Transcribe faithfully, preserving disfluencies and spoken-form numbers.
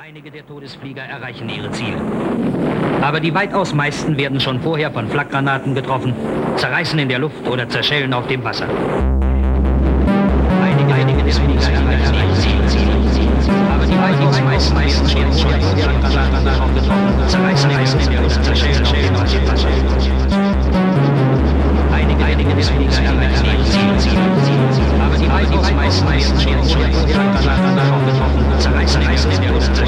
Einige der Todesflieger erreichen ihre Ziele. Aber die weitaus meisten werden schon vorher von Flakgranaten getroffen, zerreißen in der Luft oder zerschellen auf dem Wasser. Einige, einige des Fliegers erreichen ihre Ziele. Aber die weitaus meisten werden schon vorher von Flakgranaten getroffen, zerreißen in der Luft oder zerschellen auf dem Wasser. Einige, einige des Fliegers erreichen ihre Ziele. Aber die weitaus meisten werden schon vorher von Flakgranaten getroffen, zerreißen in der Luft.